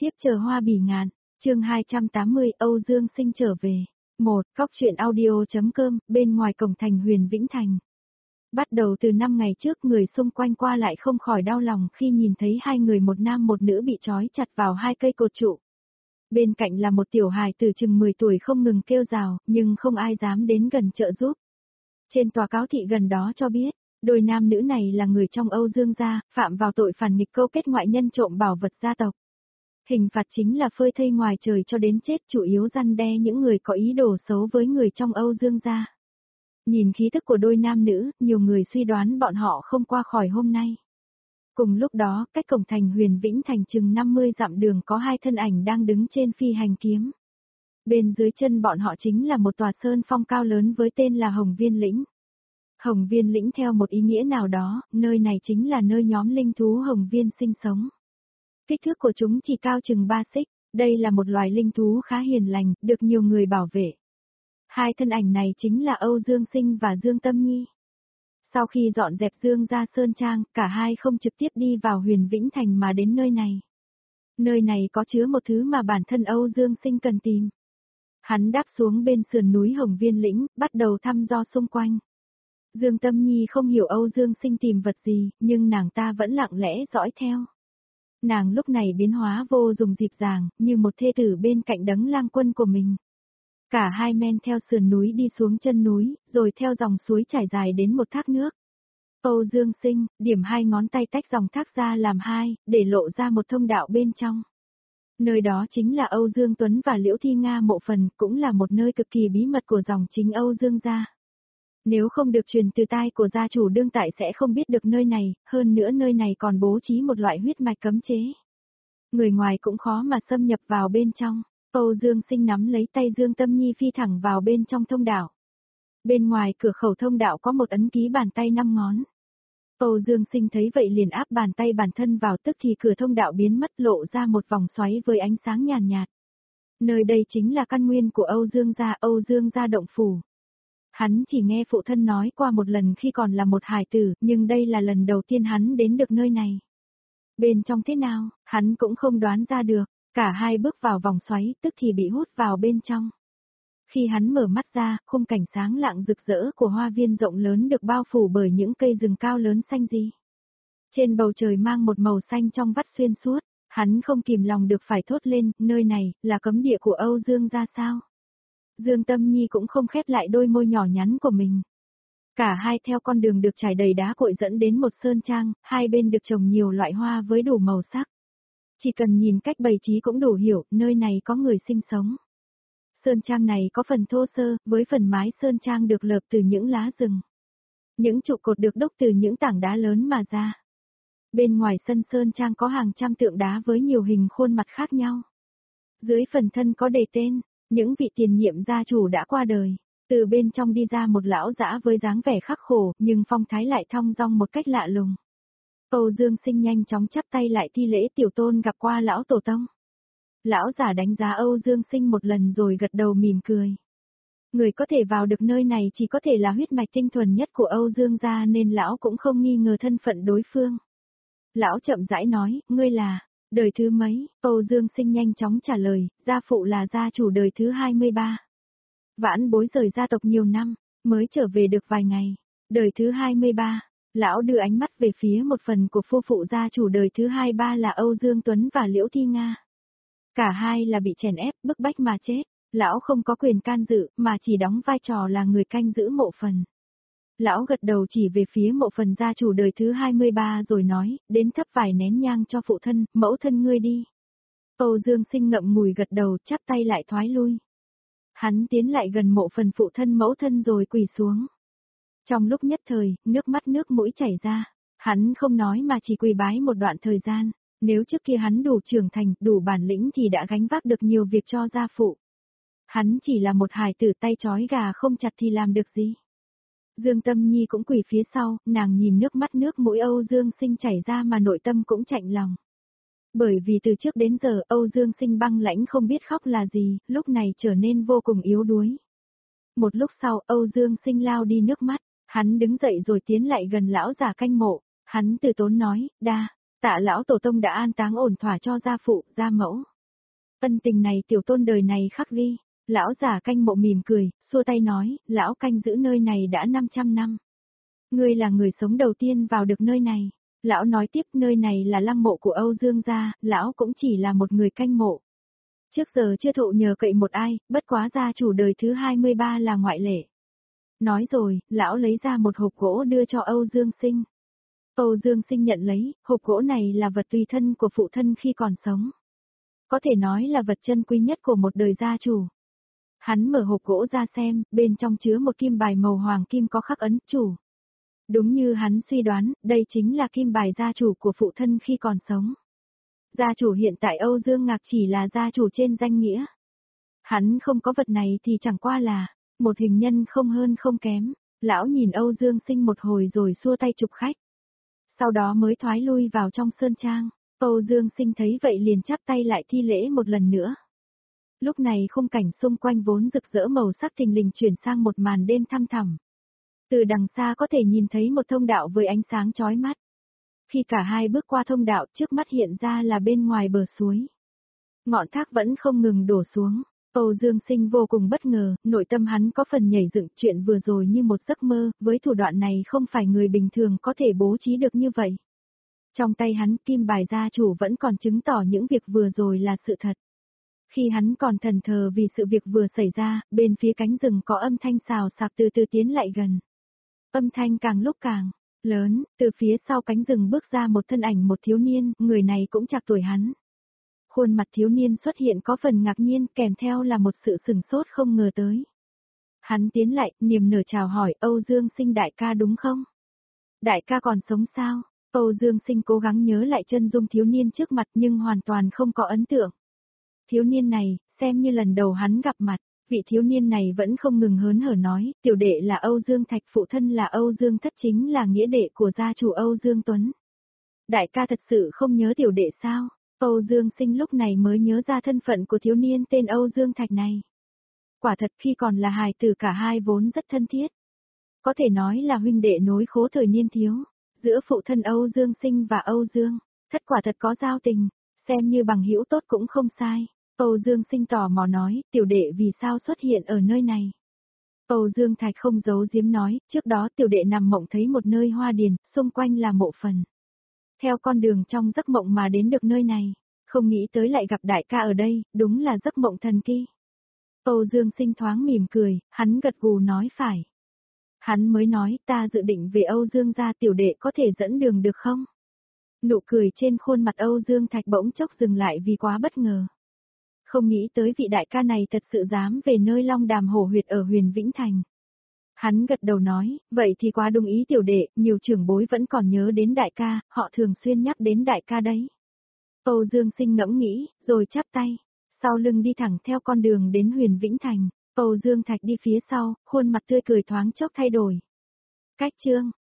tiếp chờ hoa bỉ ngạn, chương 280 Âu Dương Sinh trở về. 1. Góc truyện audio.com, bên ngoài cổng thành Huyền Vĩnh Thành. Bắt đầu từ 5 ngày trước, người xung quanh qua lại không khỏi đau lòng khi nhìn thấy hai người một nam một nữ bị trói chặt vào hai cây cột trụ. Bên cạnh là một tiểu hài từ chừng 10 tuổi không ngừng kêu rào, nhưng không ai dám đến gần trợ giúp. Trên tòa cáo thị gần đó cho biết, đôi nam nữ này là người trong Âu Dương gia, phạm vào tội phản nghịch câu kết ngoại nhân trộm bảo vật gia tộc. Hình phạt chính là phơi thây ngoài trời cho đến chết, chủ yếu răn đe những người có ý đồ xấu với người trong Âu Dương gia. Nhìn khí tức của đôi nam nữ, nhiều người suy đoán bọn họ không qua khỏi hôm nay. Cùng lúc đó, cách cổng thành Huyền Vĩnh Thành chừng 50 dặm đường có hai thân ảnh đang đứng trên phi hành kiếm. Bên dưới chân bọn họ chính là một tòa sơn phong cao lớn với tên là Hồng Viên Lĩnh. Hồng Viên Lĩnh theo một ý nghĩa nào đó, nơi này chính là nơi nhóm linh thú Hồng Viên sinh sống. Kích thước của chúng chỉ cao chừng 3 xích, đây là một loài linh thú khá hiền lành, được nhiều người bảo vệ. Hai thân ảnh này chính là Âu Dương Sinh và Dương Tâm Nhi. Sau khi dọn dẹp Dương gia sơn trang, cả hai không trực tiếp đi vào Huyền Vĩnh Thành mà đến nơi này. Nơi này có chứa một thứ mà bản thân Âu Dương Sinh cần tìm. Hắn đáp xuống bên sườn núi Hồng Viên Lĩnh, bắt đầu thăm dò xung quanh. Dương Tâm Nhi không hiểu Âu Dương Sinh tìm vật gì, nhưng nàng ta vẫn lặng lẽ dõi theo. Nàng lúc này biến hóa vô cùng dịp dàng, như một thê tử bên cạnh đấng lang quân của mình. Cả hai men theo sườn núi đi xuống chân núi, rồi theo dòng suối trải dài đến một thác nước. Âu Dương Sinh, điểm hai ngón tay tách dòng thác ra làm hai, để lộ ra một thông đạo bên trong. Nơi đó chính là Âu Dương Tuấn và Liễu Thi Nga mộ phần, cũng là một nơi cực kỳ bí mật của dòng chính Âu Dương gia. Nếu không được truyền từ tai của gia chủ đương tại sẽ không biết được nơi này, hơn nữa nơi này còn bố trí một loại huyết mạch cấm chế. Người ngoài cũng khó mà xâm nhập vào bên trong. Âu Dương Sinh nắm lấy tay Dương Tâm Nhi phi thẳng vào bên trong thông đạo. Bên ngoài cửa khẩu thông đạo có một ấn ký bàn tay 5 ngón. Âu Dương Sinh thấy vậy liền áp bàn tay bản thân vào, tức thì cửa thông đạo biến mất, lộ ra một vòng xoáy với ánh sáng nhàn nhạt. Nơi đây chính là căn nguyên của Âu Dương gia động phủ. Hắn chỉ nghe phụ thân nói qua một lần khi còn là một hài tử, nhưng đây là lần đầu tiên hắn đến được nơi này. Bên trong thế nào, hắn cũng không đoán ra được, cả hai bước vào vòng xoáy, tức thì bị hút vào bên trong. Khi hắn mở mắt ra, khung cảnh sáng lạng rực rỡ của hoa viên rộng lớn được bao phủ bởi những cây rừng cao lớn xanh gì. Trên bầu trời mang một màu xanh trong vắt xuyên suốt, hắn không kìm lòng được phải thốt lên, nơi này, là cấm địa của Âu Dương gia sao? Dương Tâm Nhi cũng không khép lại đôi môi nhỏ nhắn của mình. Cả hai theo con đường được trải đầy đá cội dẫn đến một sơn trang, hai bên được trồng nhiều loại hoa với đủ màu sắc. Chỉ cần nhìn cách bày trí cũng đủ hiểu, nơi này có người sinh sống. Sơn trang này có phần thô sơ, với phần mái sơn trang được lợp từ những lá rừng. Những trụ cột được đúc từ những tảng đá lớn mà ra. Bên ngoài sân sơn trang có hàng trăm tượng đá với nhiều hình khuôn mặt khác nhau. Dưới phần thân có đề tên, những vị tiền nhiệm gia chủ đã qua đời. Từ bên trong đi ra một lão dã với dáng vẻ khắc khổ, nhưng phong thái lại thong dong một cách lạ lùng. Âu Dương Sinh nhanh chóng chắp tay lại thi lễ, tiểu tôn gặp qua lão tổ tông. Lão giả đánh giá Âu Dương Sinh một lần rồi gật đầu mỉm cười. Người có thể vào được nơi này chỉ có thể là huyết mạch tinh thuần nhất của Âu Dương gia, nên lão cũng không nghi ngờ thân phận đối phương. Lão chậm rãi nói, ngươi là đời thứ mấy? Âu Dương Sinh nhanh chóng trả lời, gia phụ là gia chủ đời thứ 23. Vãn bối rời gia tộc nhiều năm, mới trở về được vài ngày. Đời thứ 23, lão đưa ánh mắt về phía một phần của phu phụ gia chủ đời thứ 23 là Âu Dương Tuấn và Liễu Thi Nga. Cả hai là bị chèn ép, bức bách mà chết. Lão không có quyền can dự, mà chỉ đóng vai trò là người canh giữ mộ phần. Lão gật đầu chỉ về phía mộ phần gia chủ đời thứ 23 rồi nói, đến thắp vài nén nhang cho phụ thân, mẫu thân ngươi đi. Âu Dương Sinh ngậm ngùi gật đầu, chắp tay lại thoái lui. Hắn tiến lại gần mộ phần phụ thân mẫu thân rồi quỳ xuống. Trong lúc nhất thời, nước mắt nước mũi chảy ra, hắn không nói mà chỉ quỳ bái một đoạn thời gian. Nếu trước kia hắn đủ trưởng thành, đủ bản lĩnh thì đã gánh vác được nhiều việc cho gia phụ. Hắn chỉ là một hài tử tay trói gà không chặt thì làm được gì. Dương Tâm Nhi cũng quỳ phía sau, nàng nhìn nước mắt nước mũi Âu Dương Sinh chảy ra mà nội tâm cũng chạnh lòng. Bởi vì từ trước đến giờ Âu Dương Sinh băng lãnh không biết khóc là gì, lúc này trở nên vô cùng yếu đuối. Một lúc sau Âu Dương Sinh lao đi nước mắt, hắn đứng dậy rồi tiến lại gần lão già canh mộ, hắn từ tốn nói, tạ lão tổ tông đã an táng ổn thỏa cho gia phụ, gia mẫu. Ân tình này tiểu tôn đời này khắc ghi. Lão giả canh mộ mỉm cười, xua tay nói, lão canh giữ nơi này đã 500 năm. Ngươi là người sống đầu tiên vào được nơi này. Lão nói tiếp nơi này là lăng mộ của Âu Dương gia, lão cũng chỉ là một người canh mộ. Trước giờ chưa thụ nhờ cậy một ai, bất quá gia chủ đời thứ 23 là ngoại lệ. Nói rồi, lão lấy ra một hộp gỗ đưa cho Âu Dương Sinh. Âu Dương Sinh nhận lấy, hộp gỗ này là vật tùy thân của phụ thân khi còn sống. Có thể nói là vật chân quý nhất của một đời gia chủ. Hắn mở hộp gỗ ra xem, bên trong chứa một kim bài màu hoàng kim có khắc ấn chủ. Đúng như hắn suy đoán, đây chính là kim bài gia chủ của phụ thân khi còn sống. Gia chủ hiện tại Âu Dương Ngạc chỉ là gia chủ trên danh nghĩa. Hắn không có vật này thì chẳng qua là một hình nhân không hơn không kém. Lão nhìn Âu Dương Sinh một hồi rồi xua tay chụp khách. Sau đó mới thoái lui vào trong sơn trang. Âu Dương Sinh thấy vậy liền chắp tay lại thi lễ một lần nữa. Lúc này khung cảnh xung quanh vốn rực rỡ màu sắc thình lình chuyển sang một màn đêm thăm thẳm. Từ đằng xa có thể nhìn thấy một thông đạo với ánh sáng chói mắt. Khi cả hai bước qua thông đạo, trước mắt hiện ra là bên ngoài bờ suối. Ngọn thác vẫn không ngừng đổ xuống. Âu Dương Sinh vô cùng bất ngờ, nội tâm hắn có phần nhảy dựng, chuyện vừa rồi như một giấc mơ, với thủ đoạn này không phải người bình thường có thể bố trí được như vậy. Trong tay hắn, kim bài gia chủ vẫn còn chứng tỏ những việc vừa rồi là sự thật. Khi hắn còn thẫn thờ vì sự việc vừa xảy ra, bên phía cánh rừng có âm thanh xào xạc từ từ tiến lại gần. Âm thanh càng lúc càng lớn, từ phía sau cánh rừng bước ra một thân ảnh một thiếu niên, người này cũng chạc tuổi hắn. Khuôn mặt thiếu niên xuất hiện có phần ngạc nhiên, kèm theo là một sự sửng sốt không ngờ tới. Hắn tiến lại, niềm nở chào hỏi, Âu Dương Sinh đại ca đúng không? Đại ca còn sống sao? Âu Dương Sinh cố gắng nhớ lại chân dung thiếu niên trước mặt nhưng hoàn toàn không có ấn tượng. Thiếu niên này, xem như lần đầu hắn gặp mặt, vị thiếu niên này vẫn không ngừng hớn hở nói, tiểu đệ là Âu Dương Thạch, phụ thân là Âu Dương Thất, chính là nghĩa đệ của gia chủ Âu Dương Tuấn. Đại ca thật sự không nhớ tiểu đệ sao? Âu Dương Sinh lúc này mới nhớ ra thân phận của thiếu niên tên Âu Dương Thạch này. Quả thật khi còn là hài tử cả hai vốn rất thân thiết. Có thể nói là huynh đệ nối khố thời niên thiếu, giữa phụ thân Âu Dương Sinh và Âu Dương Thất quả thật có giao tình, xem như bằng hữu tốt cũng không sai. Âu Dương Sinh tò mò nói, tiểu đệ vì sao xuất hiện ở nơi này? Âu Dương Thạch không giấu giếm nói, trước đó tiểu đệ nằm mộng thấy một nơi hoa điền, xung quanh là mộ phần. Theo con đường trong giấc mộng mà đến được nơi này, không nghĩ tới lại gặp đại ca ở đây, đúng là giấc mộng thần kỳ. Âu Dương Sinh thoáng mỉm cười, hắn gật gù nói phải. Hắn mới nói, ta dự định về Âu Dương gia, tiểu đệ có thể dẫn đường được không? Nụ cười trên khuôn mặt Âu Dương Thạch bỗng chốc dừng lại vì quá bất ngờ. Không nghĩ tới vị đại ca này thật sự dám về nơi Long Đàm Hổ Huyệt ở Huyền Vĩnh Thành. Hắn gật đầu nói, vậy thì quá đúng ý tiểu đệ, nhiều trưởng bối vẫn còn nhớ đến đại ca, họ thường xuyên nhắc đến đại ca đấy. Âu Dương Sinh ngẫm nghĩ, rồi chắp tay, sau lưng đi thẳng theo con đường đến Huyền Vĩnh Thành. Âu Dương Thạch đi phía sau, khuôn mặt tươi cười thoáng chốc thay đổi. Cách chương